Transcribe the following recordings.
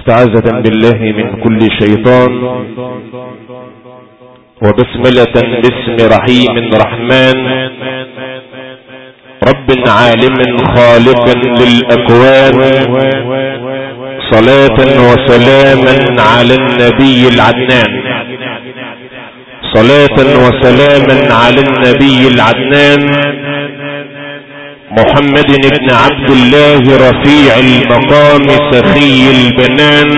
واستعاذة بالله من كل شيطان، وبسملة باسم رحيم رحمن، رب عالم خالق للأكوان، صلاة وسلاما على النبي العدنان، صلاة وسلاما على النبي العدنان محمد بن عبد الله رفيع المقام سخي البنان.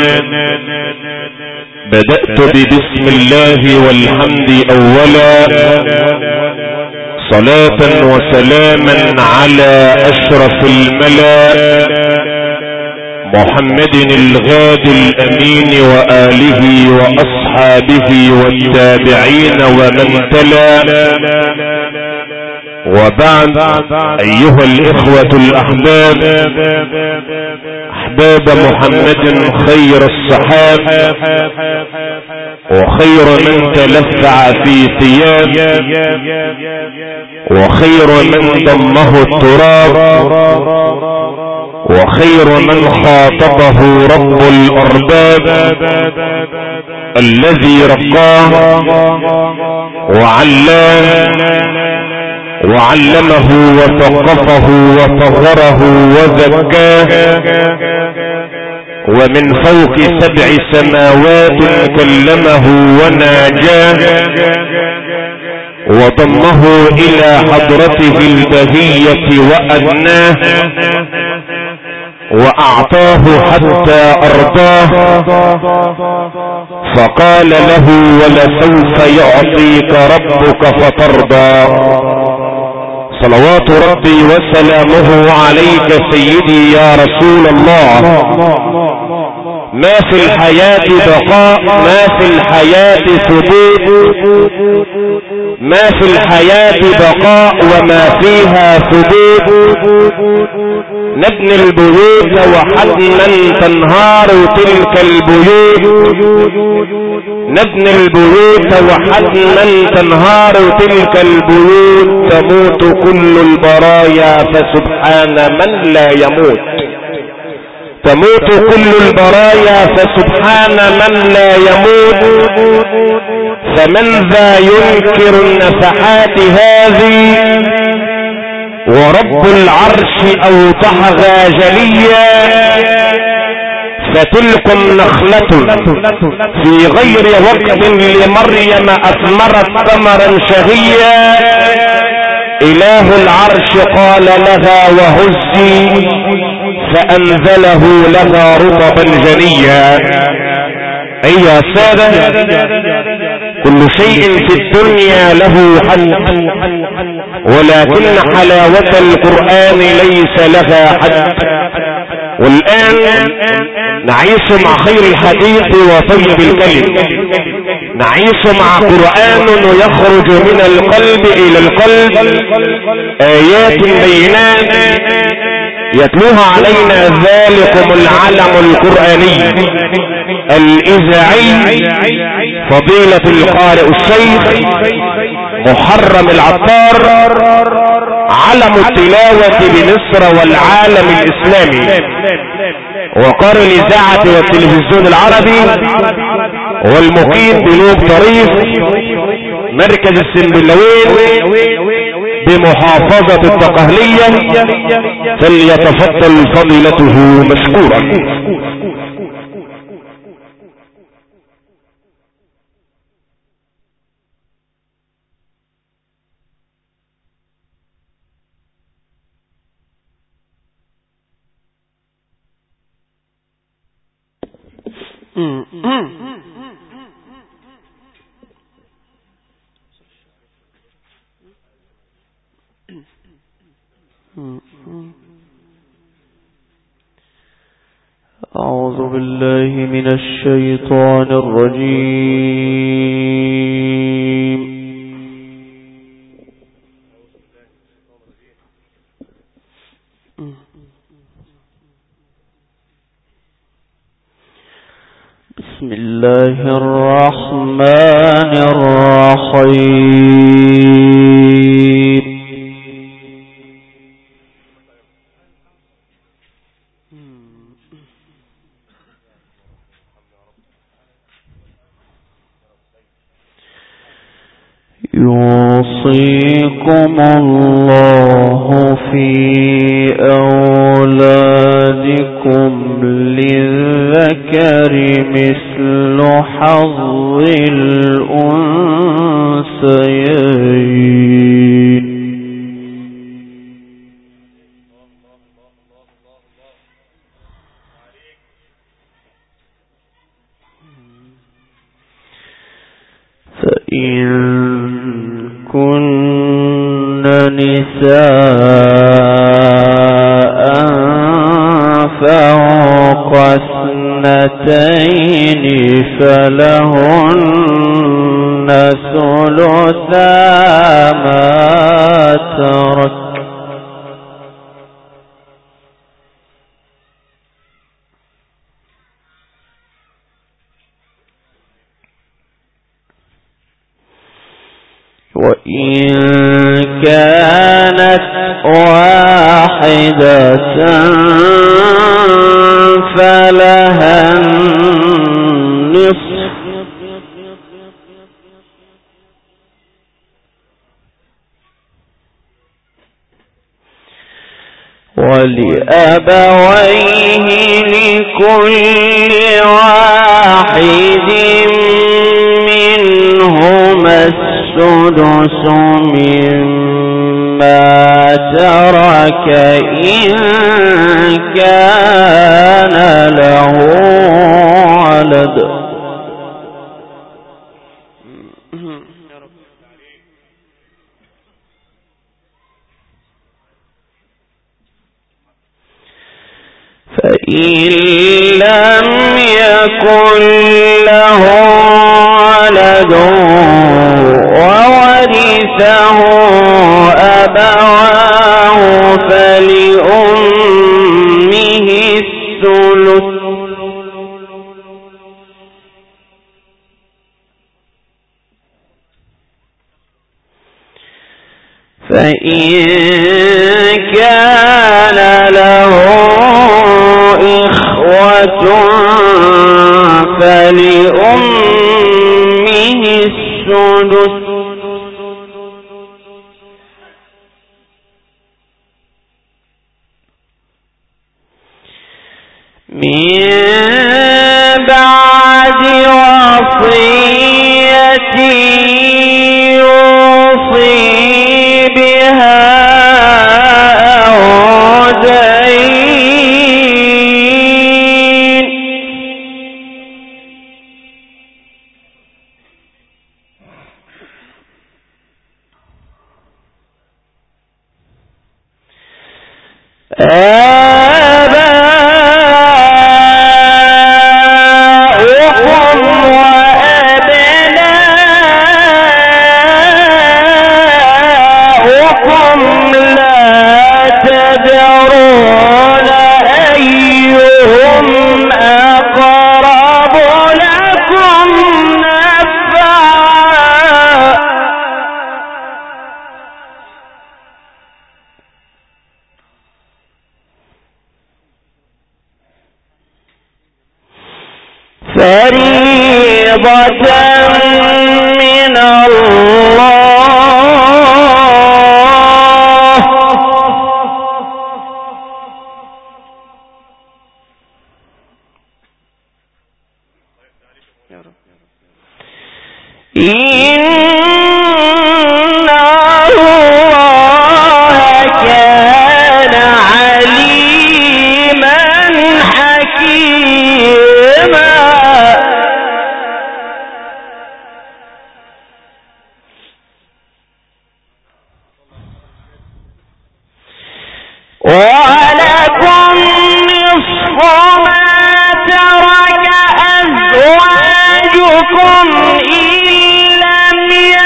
بدأت ببسم الله والحمد أولا، صلاة وسلاما على أشرف الملا محمد الغادي الأمين وآله وأصحابه والتابعين ومن تلا. وبعد، أيها الإخوة الأحباب، أحباب محمد خير الصحاب وخير من تلفع في ثياب وخير من ضمه التراب وخير من خاطبه رب الأرباب الذي رقاه وعلاه وعلمه وثقفه وطهره وزكاه، ومن فوق 7 سماوات كلمه وناجاه، وضمه إلى حضرته البهية وأدناه، وأعطاه حتى أرضاه، فقال له: ولسوف يعطيك ربك فترضى. صلوات ربي وسلامه عليك سيدي يا رسول الله. ما في الحياة بقاء، ما في الحياة ثبوت، ما في الحياة بقاء وما فيها ثبوت. نبني البيوت وحتما تنهار تلك البيوت، نبني البيوت وحتما تنهار تلك البيوت. تموت كل البرايا فسبحان من لا يموت، تموت كل البرايا فسبحان من لا يموت. فمن ذا ينكر النفحات هذه، ورب العرش أوضحها جليا. فتلكم نخلة في غير وقت لمريم أثمرت ثمرا شهيا. إله العرش قال لها: وهزي، فأنزله لها رطبا جنيا. أيها السادة، كل شيء في الدنيا له حد، ولكن حلاوة القرآن ليس لها حد. والآن نعيش مع خير الحديث وطيب الكلم، نعيش مع قرآن يخرج من القلب إلى القلب، آيات بينات يتلوها علينا ذلكم العلم القرآني الإذاعي فضيلة القارئ الشيخ محرم العطار، علم التلاوة بمصر والعالم الإسلامي، وقارئ الإذاعة والتلفزيون العربي، والمقيم بنوب طريف مركز السنبلاوين بمحافظة الدقهلية. فليتفضل فضيلته مشكورا. أعوذ بالله من الشيطان الرجيم. بسم الله الرحمن الرحيم. يوصيكم الله في أولادكم للذكر مثل حظ الأنثيين. فإن كن نساء فوق 2 فلهن ثلثا ما ترك وإن كانت واحدة فلها النصف ولأبويه لكل واحد منهما السدس مما ترك إن كان له ولد. فإن لم يكن له ولد وورثه أبواه فلأمه الثلث فإن كان له إخوة فلأمه السدس من بعد وصية يوصي بها أو دين. فريضة من الله إن الله كان عليما حكيما. ولكم نصف ما ترك أزواجكم إن لم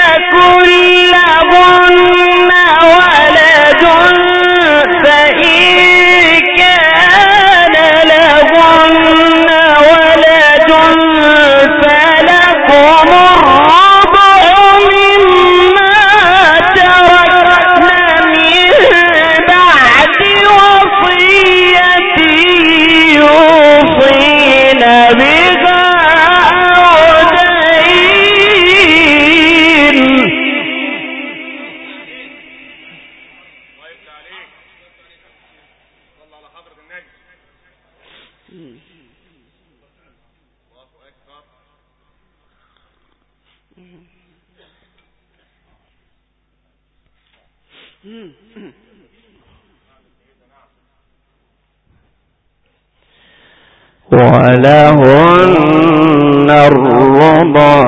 ولهن الربع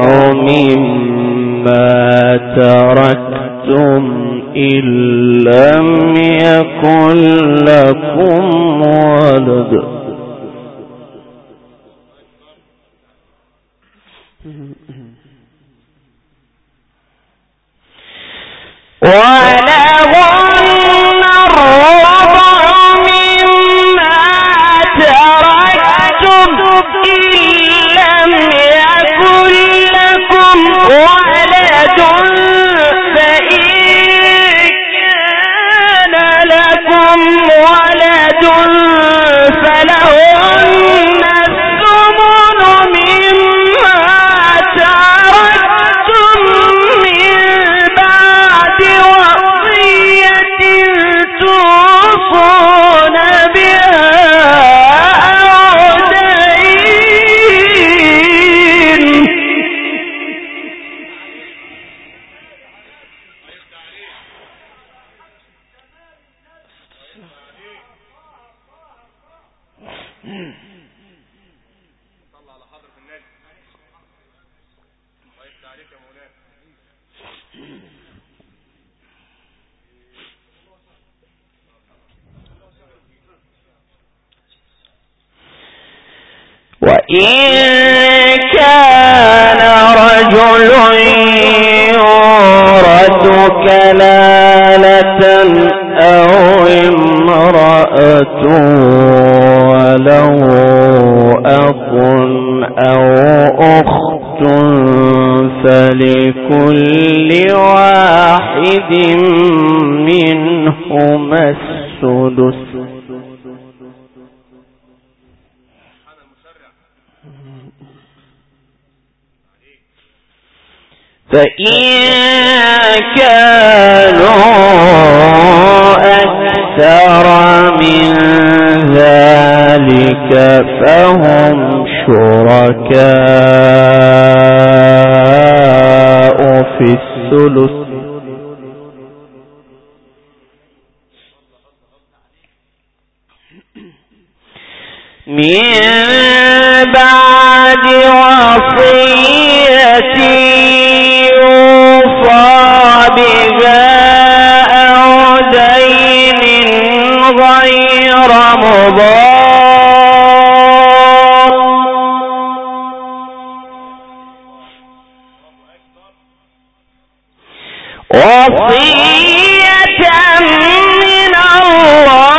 مما تركتم إن لم يكن لكم ولد وإن كان رجل يورث كلالة أو امرأة وله أخ أو أخت فلكل واحد منهما السدس فإن كانوا أكثر من ذلك فهم شركاء في الثلث من بعد وصية غير مضار وصية من الله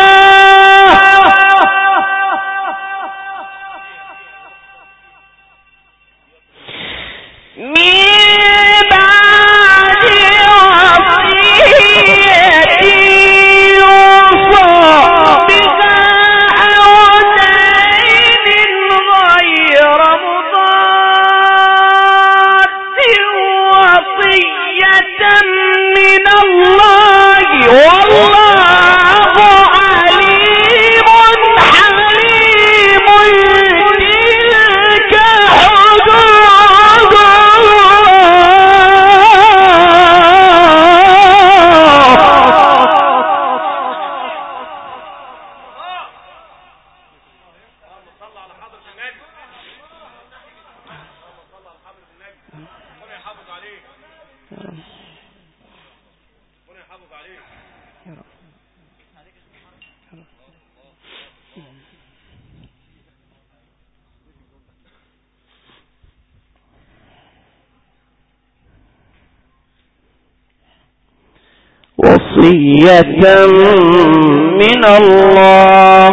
وصية من الله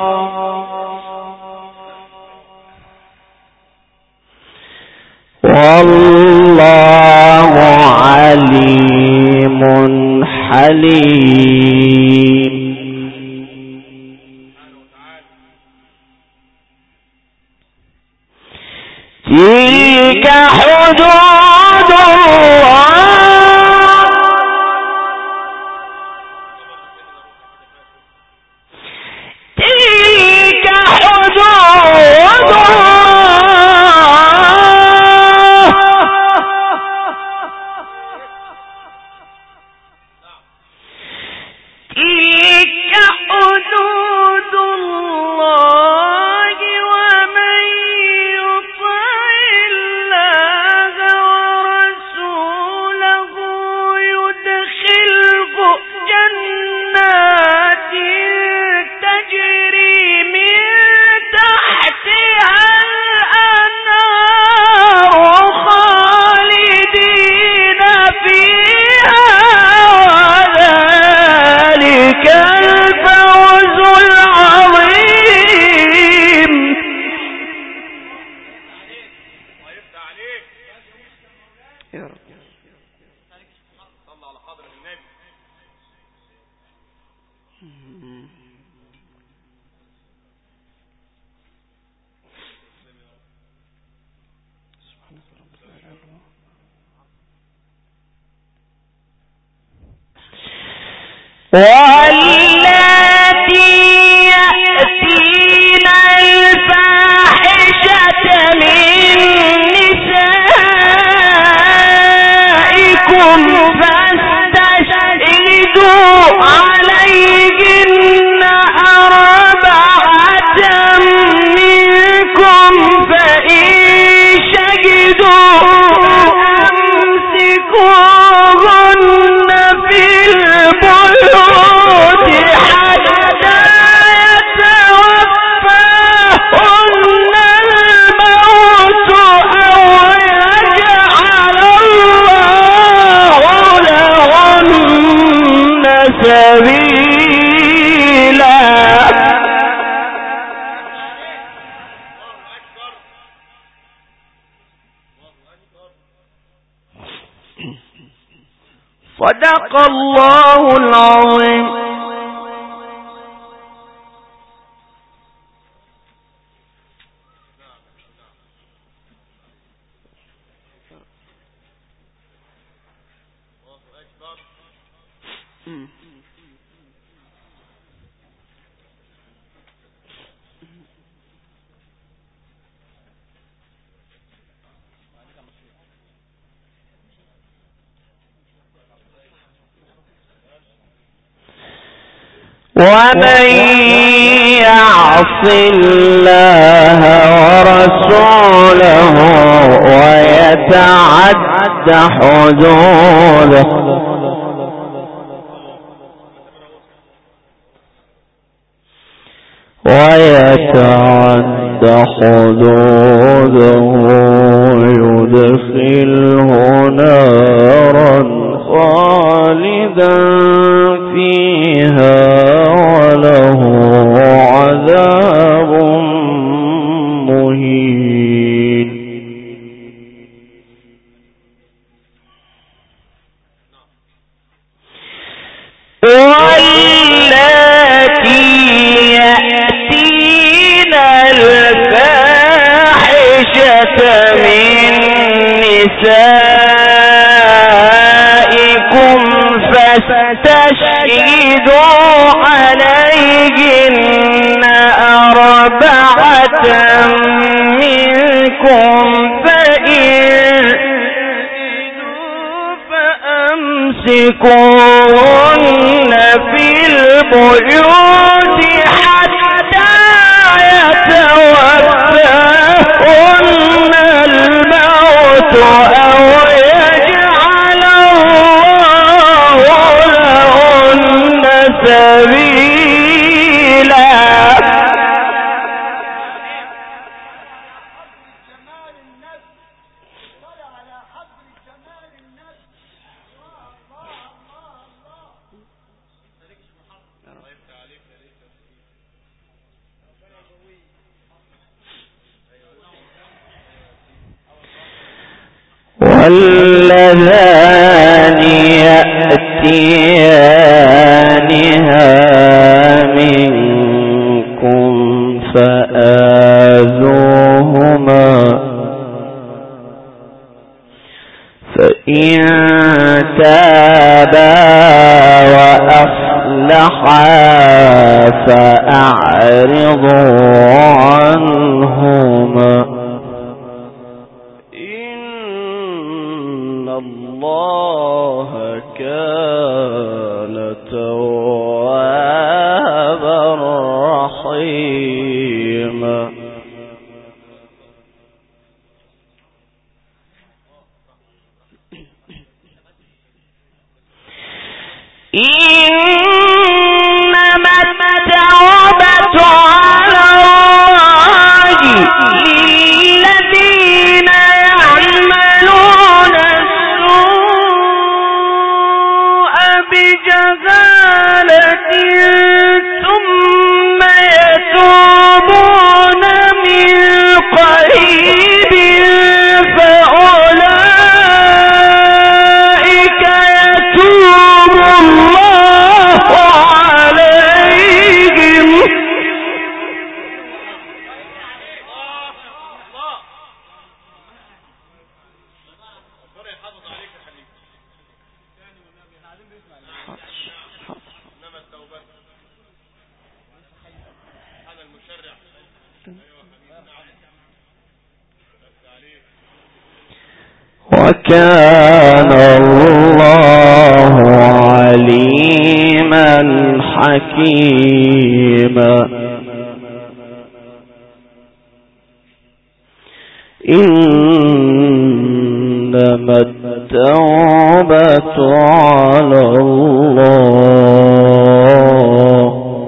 والله عليم حليم. تلك حدود الله تلك حدود واللاتي يأتين الفاحشة من نسائكم فاستشهدوا عليهن أربعة منكم فإن شهدوا فأمسكوهن في البيوت حتى يتوفاهن الموت أو يجعل الله لهن سبيلا. صدق الله العظيم. ومن يعص الله ورسوله ويتعد حدوده يدخله نارا خالدا فيها وله عذاب مهين. واللاتي يأتين الفاحشة من نسائكم فاستشهدوا عليهن أربعة منكم فأمسكوهن في البيوت حتى يتوفاهن الموت أو يجعل الله لهن سبيلا. واللذان يأتيانها منكم فآذوهما فإن تابا وأصلحا فأعرضوا عنهما الله كان توابا رحيما. إنما التوبة على وكان الله عليما حكيما إنما التوبة على الله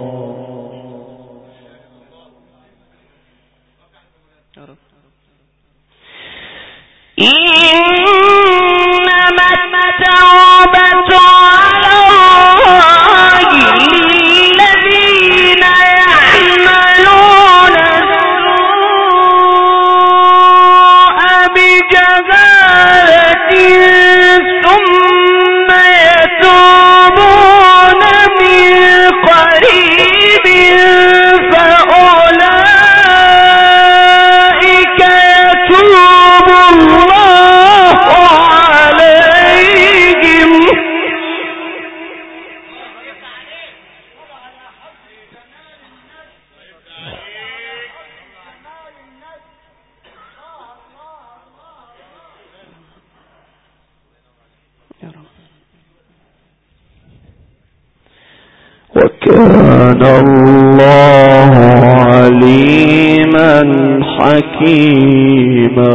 وكان الله عليما حكيما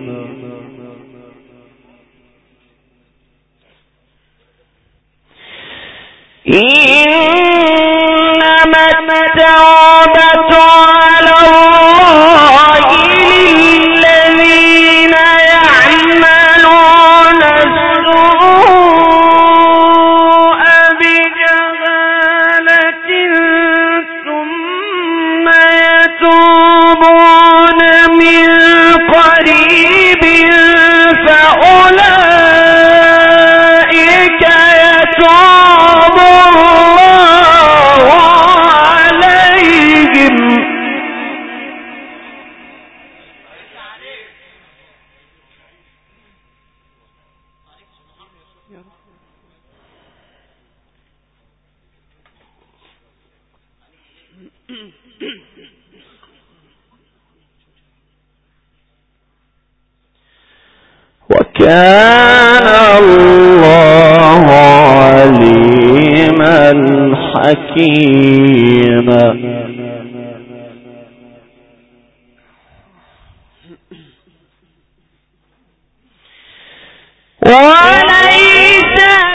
إنما التوبة على الله للذين يعملون السوء بجهالة ثم يتوبون من قريب فأولئك يتوب الله عليهم وكان الله عليما حكيما وليس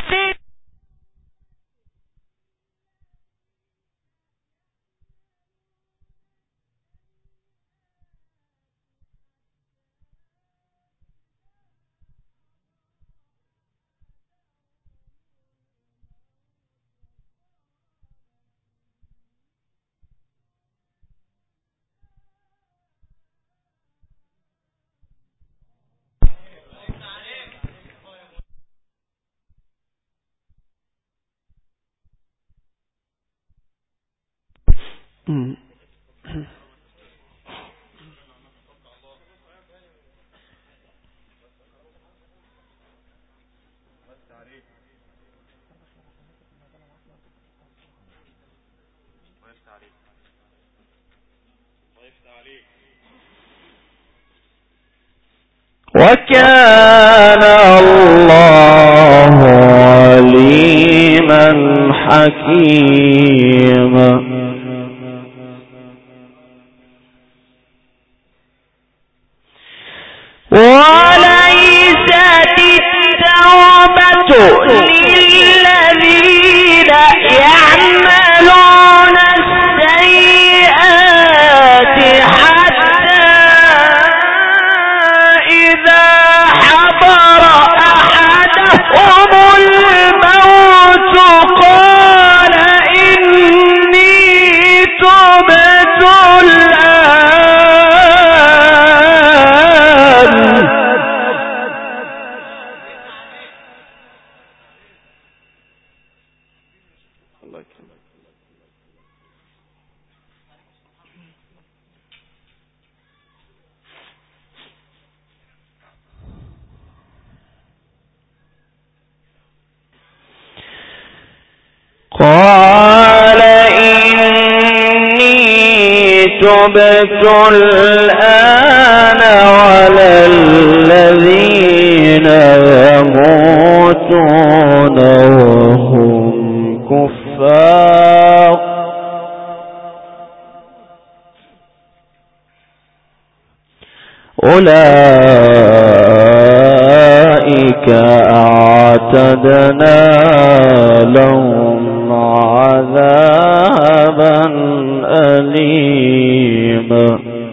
وكان الله عليما حكيما وليست التوبة للذين يعملون السيئات حتى إذا حضر أحدهم الموت قال إني تبت الآن قال إني تبت الآن ولا الذين وهم كفار أولئك أعتدنا لهم عذابا أليما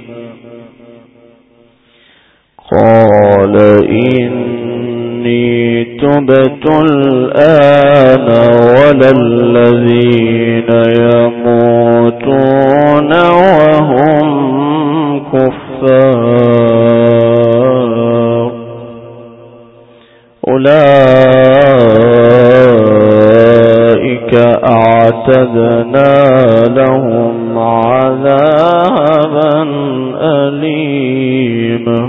قال إني تبت الآن ولا الذين يموتون وهم كفار أولئك أعتدنا لهم عذابا أليما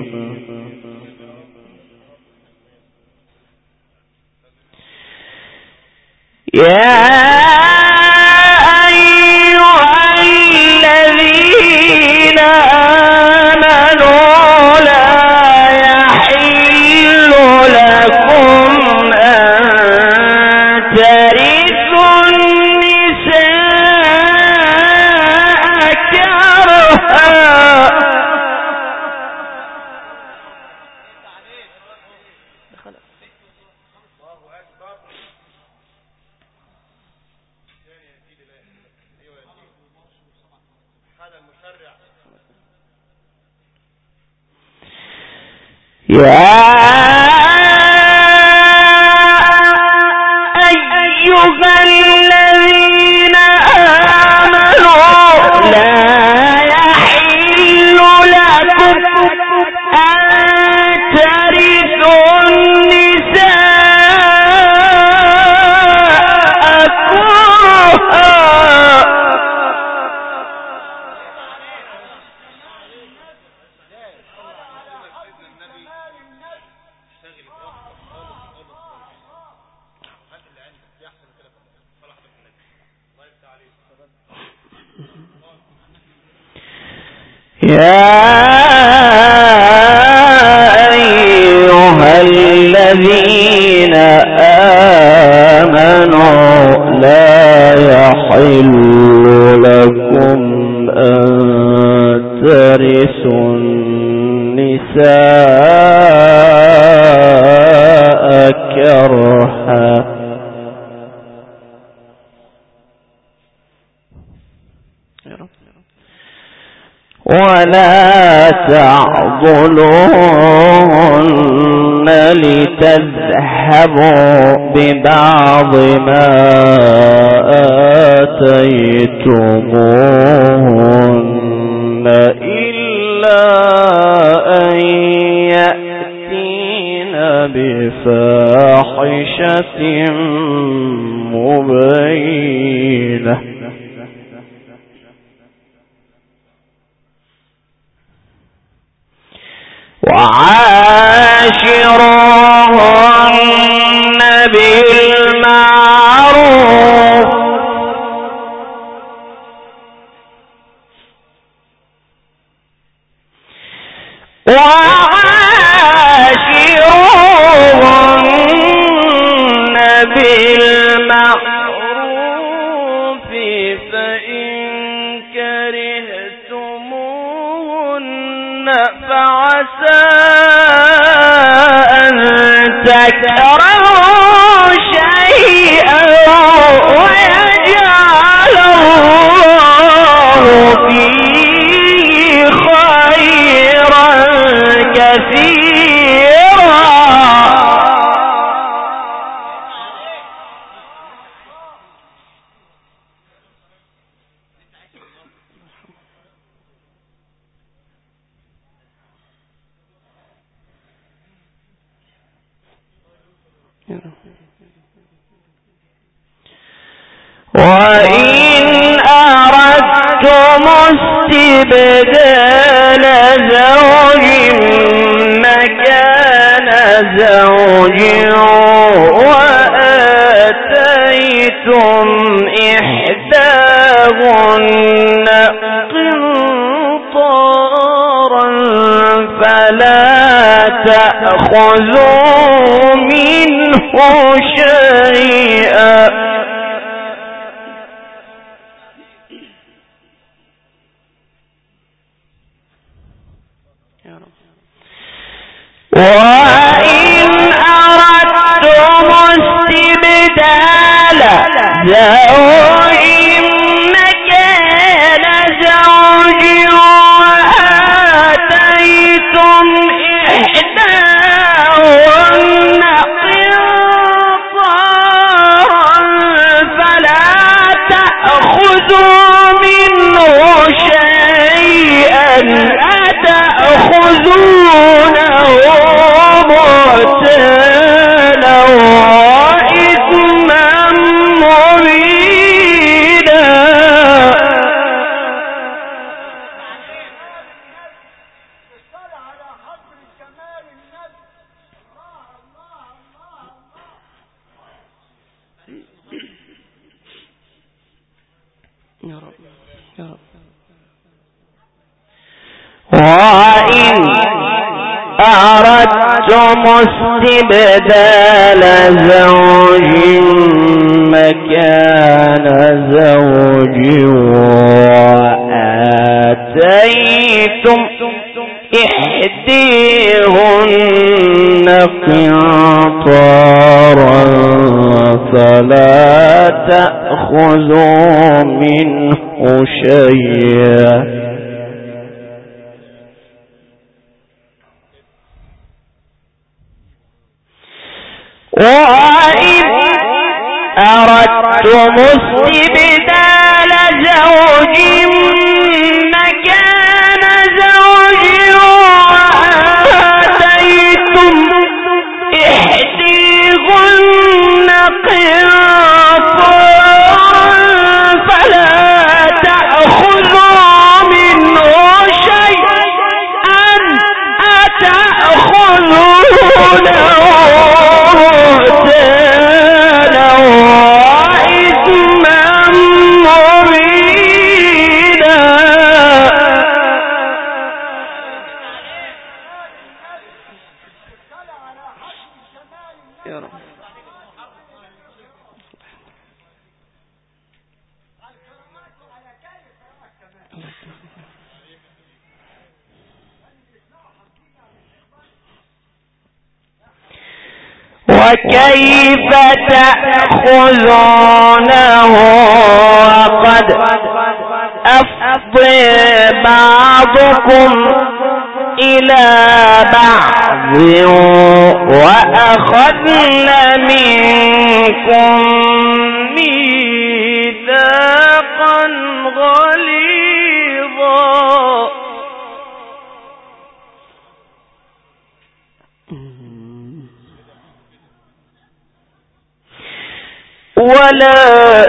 يا أيها الذين آمنوا لا يحل لكم أن ترثوا النساء كرها يا أيها الذين آمنوا لا يحل لكم أن ترثوا النساء كرها يا أيها الذين آمنوا لا يحل لكم أن ترثوا النساء كرها ولا تعضلوهن لتذهبوا ببعض ما آتيتموهن إلا أن يأتين بفاحشة مبينة وعاشروهن بالمعروف فإن كرهتموهن فعسى أن تكرهوا شيئا ويجعل الله فيه خيرا كثيرا وإن أردتم استبدال زوج مكان زوج وآتيتم إحداهن قنطارا فلا تأخذوا منه شيئا وإن أردتم استبدال زوج مكان زوج وآتيتم إحداهن قنطارا فلا تأخذوا منه شيئا أتأخذونه بهتانا وإثما مبينا يا رب يا رب. وإن أردتم استبدال زوج مكان زوج وآتيتم إحداهن قنطارا فلا تأخذوا منه شيئا وإن أردتم استبدال زوج مكان زوج وآتيتم إحداهن قنطارا فلا تأخذوا منه شيئا أتأخذونه وكيف تأخذونه وقد أفضى بعضكم إلى بعض وأخذن منكم ميثاقا غليظا ولا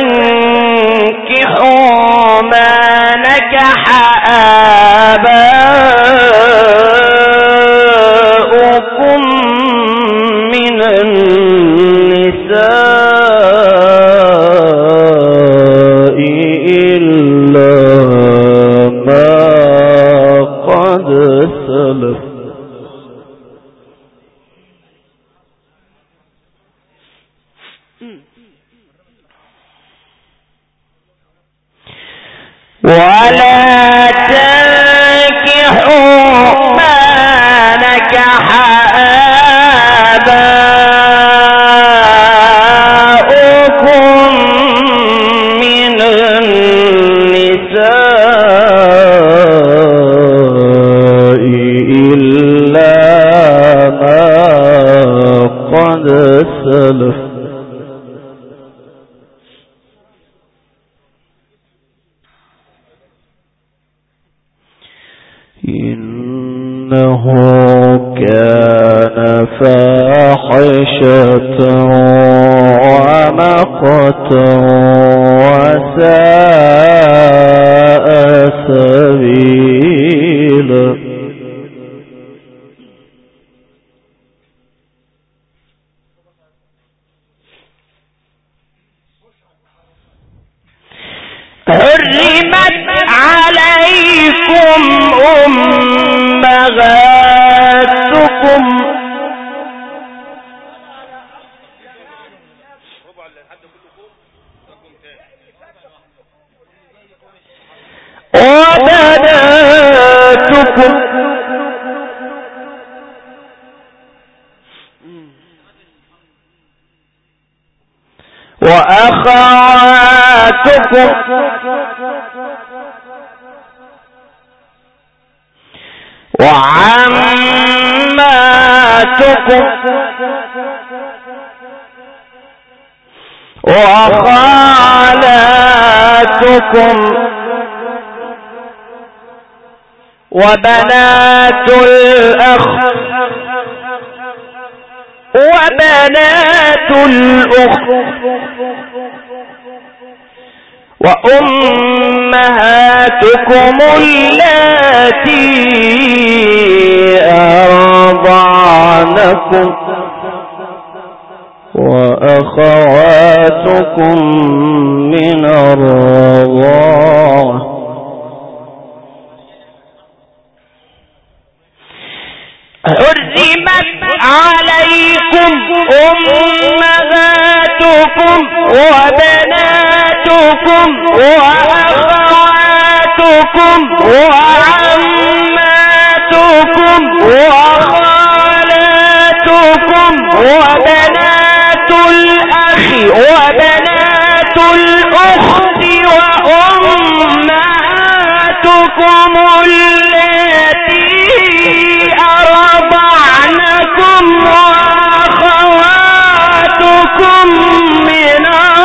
تنكحوا ما نكح آباؤكم من النساء إلا ما قد سلف ولا تنكحوا ما نكح آباؤكم من النساء إلا ما قد سلف إنه كان فاحشة ومقتا وساء سبيلا حرمت عليكم أمهاتكم وأخواتكم وعماتكم وخالاتكم وبنات الأخ وبنات الأخت وأمهاتكم اللاتي أرضعنكم وأخواتكم من الرضاعة حرمت عليكم أمهاتكم وبناتكم وأخواتكم وعماتكم وخالاتكم وبنات الأخ وبنات الأخت وأمهاتكم اللاتي أرضعنكم وأخواتكم من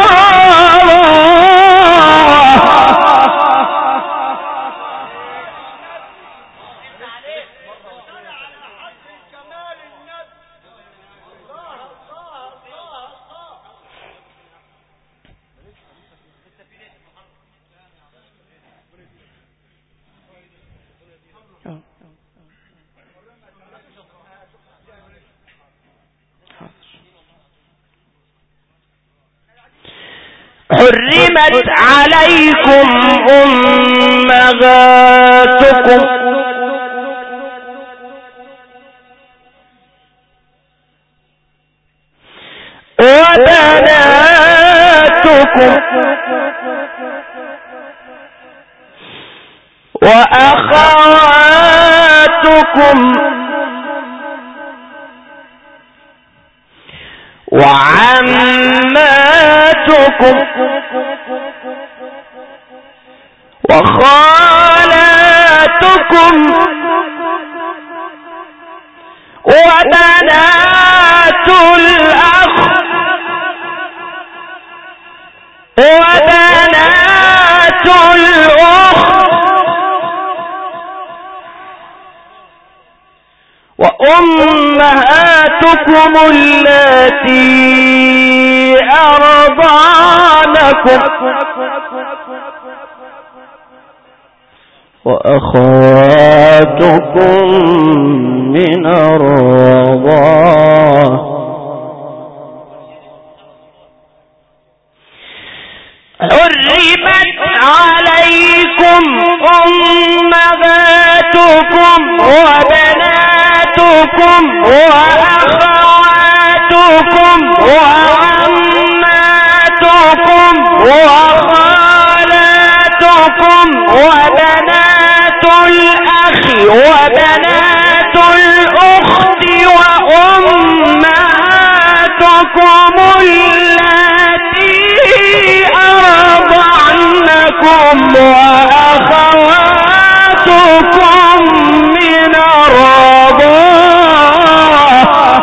حرمت عليكم أمهاتكم وبناتكم وأخواتكم وعماتكم وخالاتكم وبنات الأخ وبنات الأخت وأمهاتكم اللاتي أرضعنكم وأخواتكم من الرضاعة حرمت عليكم أمهاتكم وبناتكم وأخواتكم وعماتكم وخالاتكم وبنات الأخ وبنات الأخت وأمهاتكم اللاتي أرضعنكم وأخواتكم من الرضاعة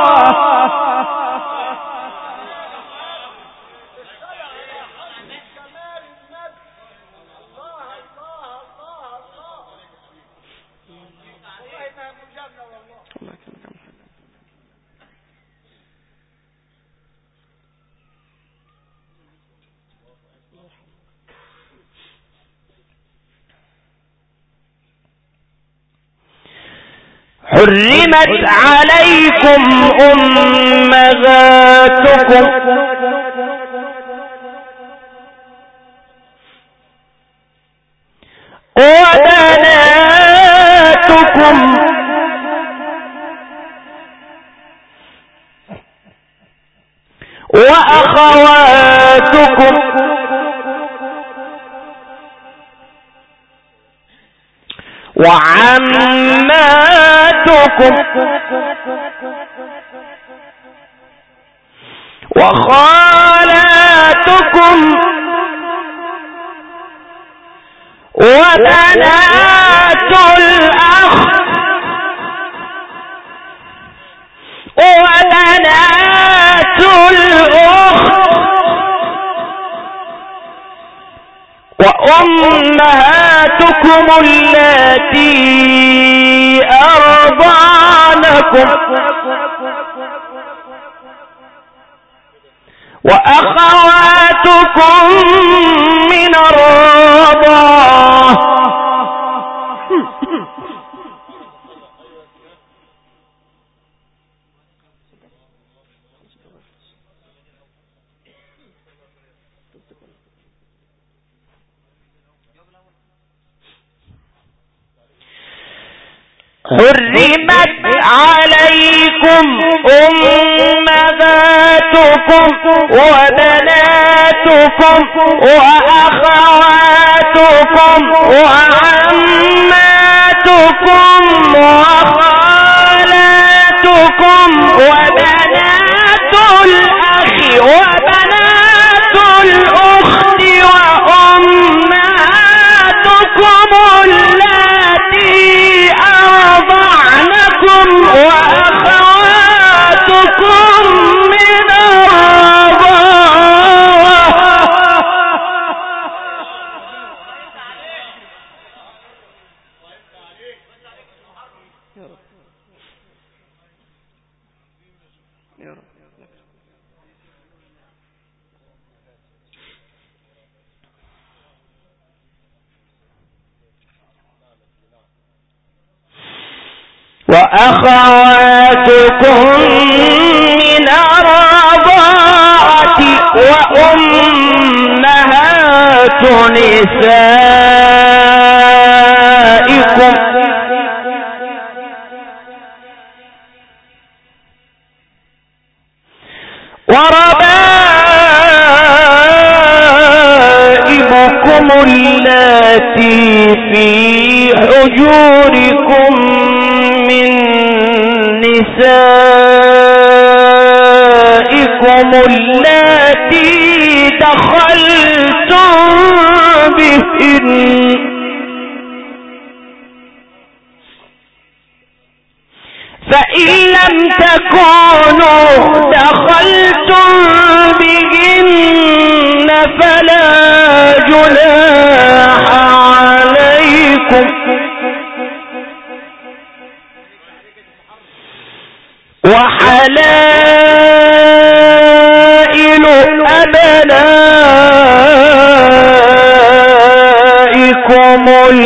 حرمت عليكم أمهاتكم وبناتكم وأخواتكم وعماتكم وخالاتكم وبنات الأخ وبنات الأخت وأمهاتكم اللاتي أرضعنكم وأخواتكم من الرضاعة حرمت عليكم أمهاتكم وبناتكم وأخواتكم وعماتكم وخالاتكم وبنات الأخ وبنات الأخت وأمهاتكم اللاتي أرضعنكم وأخواتكم من الرضاعة وأخواتكم من الرضاعة وأمهات نسائكم وربائبكم اللاتي في حجوركم من نسائكم اللاتي دخلتم بهن فإن لم تكونوا دخلتم بهن فلا جناح عليكم وحلائل أبنائكم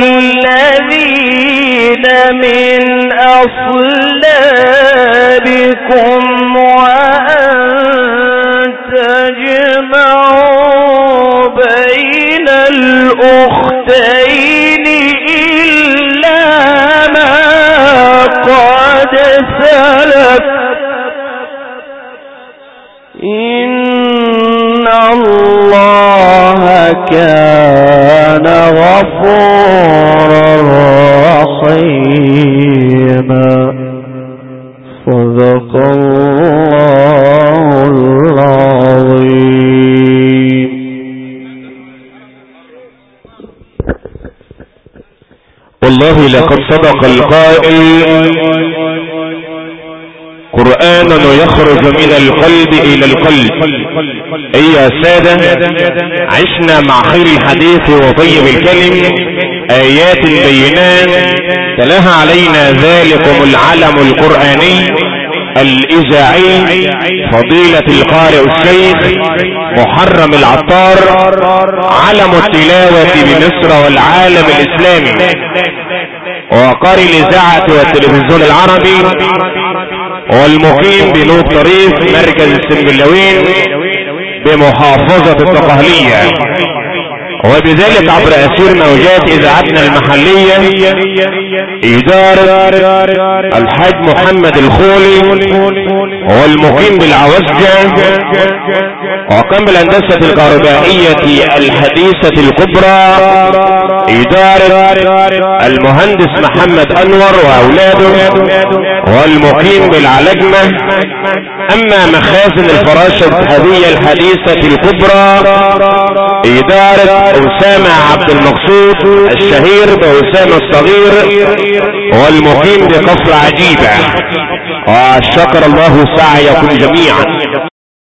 الذين من أصلابكم وأن تجمعوا بين الأختين إلا ما قد سلف إن الله كان غفورا رحيما. صدق الله العظيم. والله لقد صدق القائل قرآن يخرج من القلب إلى القلب. أي يا سادة، عشنا مع خير الحديث وطيب الكلم آيات بينات تلاها علينا ذلكم العلم القرآني الإذاعي فضيلة القارئ الشيخ محرم العطار، علم التلاوة بمصر والعالم الإسلامي، وقارئ الإذاعة والتلفزيون العربي، والمقيم بنور طريق مركز السنبلاوين بمحافظة الدقهلية، وبذلك عبر أسير موجات إذاعتنا المحلية إدارة الحاج محمد الخولي، والمقيم بالعوزجة، وقام بالهندسة الكهربائية الحديثة الكبرى إدارة المهندس محمد أنور وأولاده، والمقيم بالعلجمة اما مخازن الفراشة الذهبية الحديثة الكبرى ادارة اسامة عبد المقصود الشهير باسامة الصغير والمقيم بقصر عجيبة، وشكر الله سعيكم جميعا.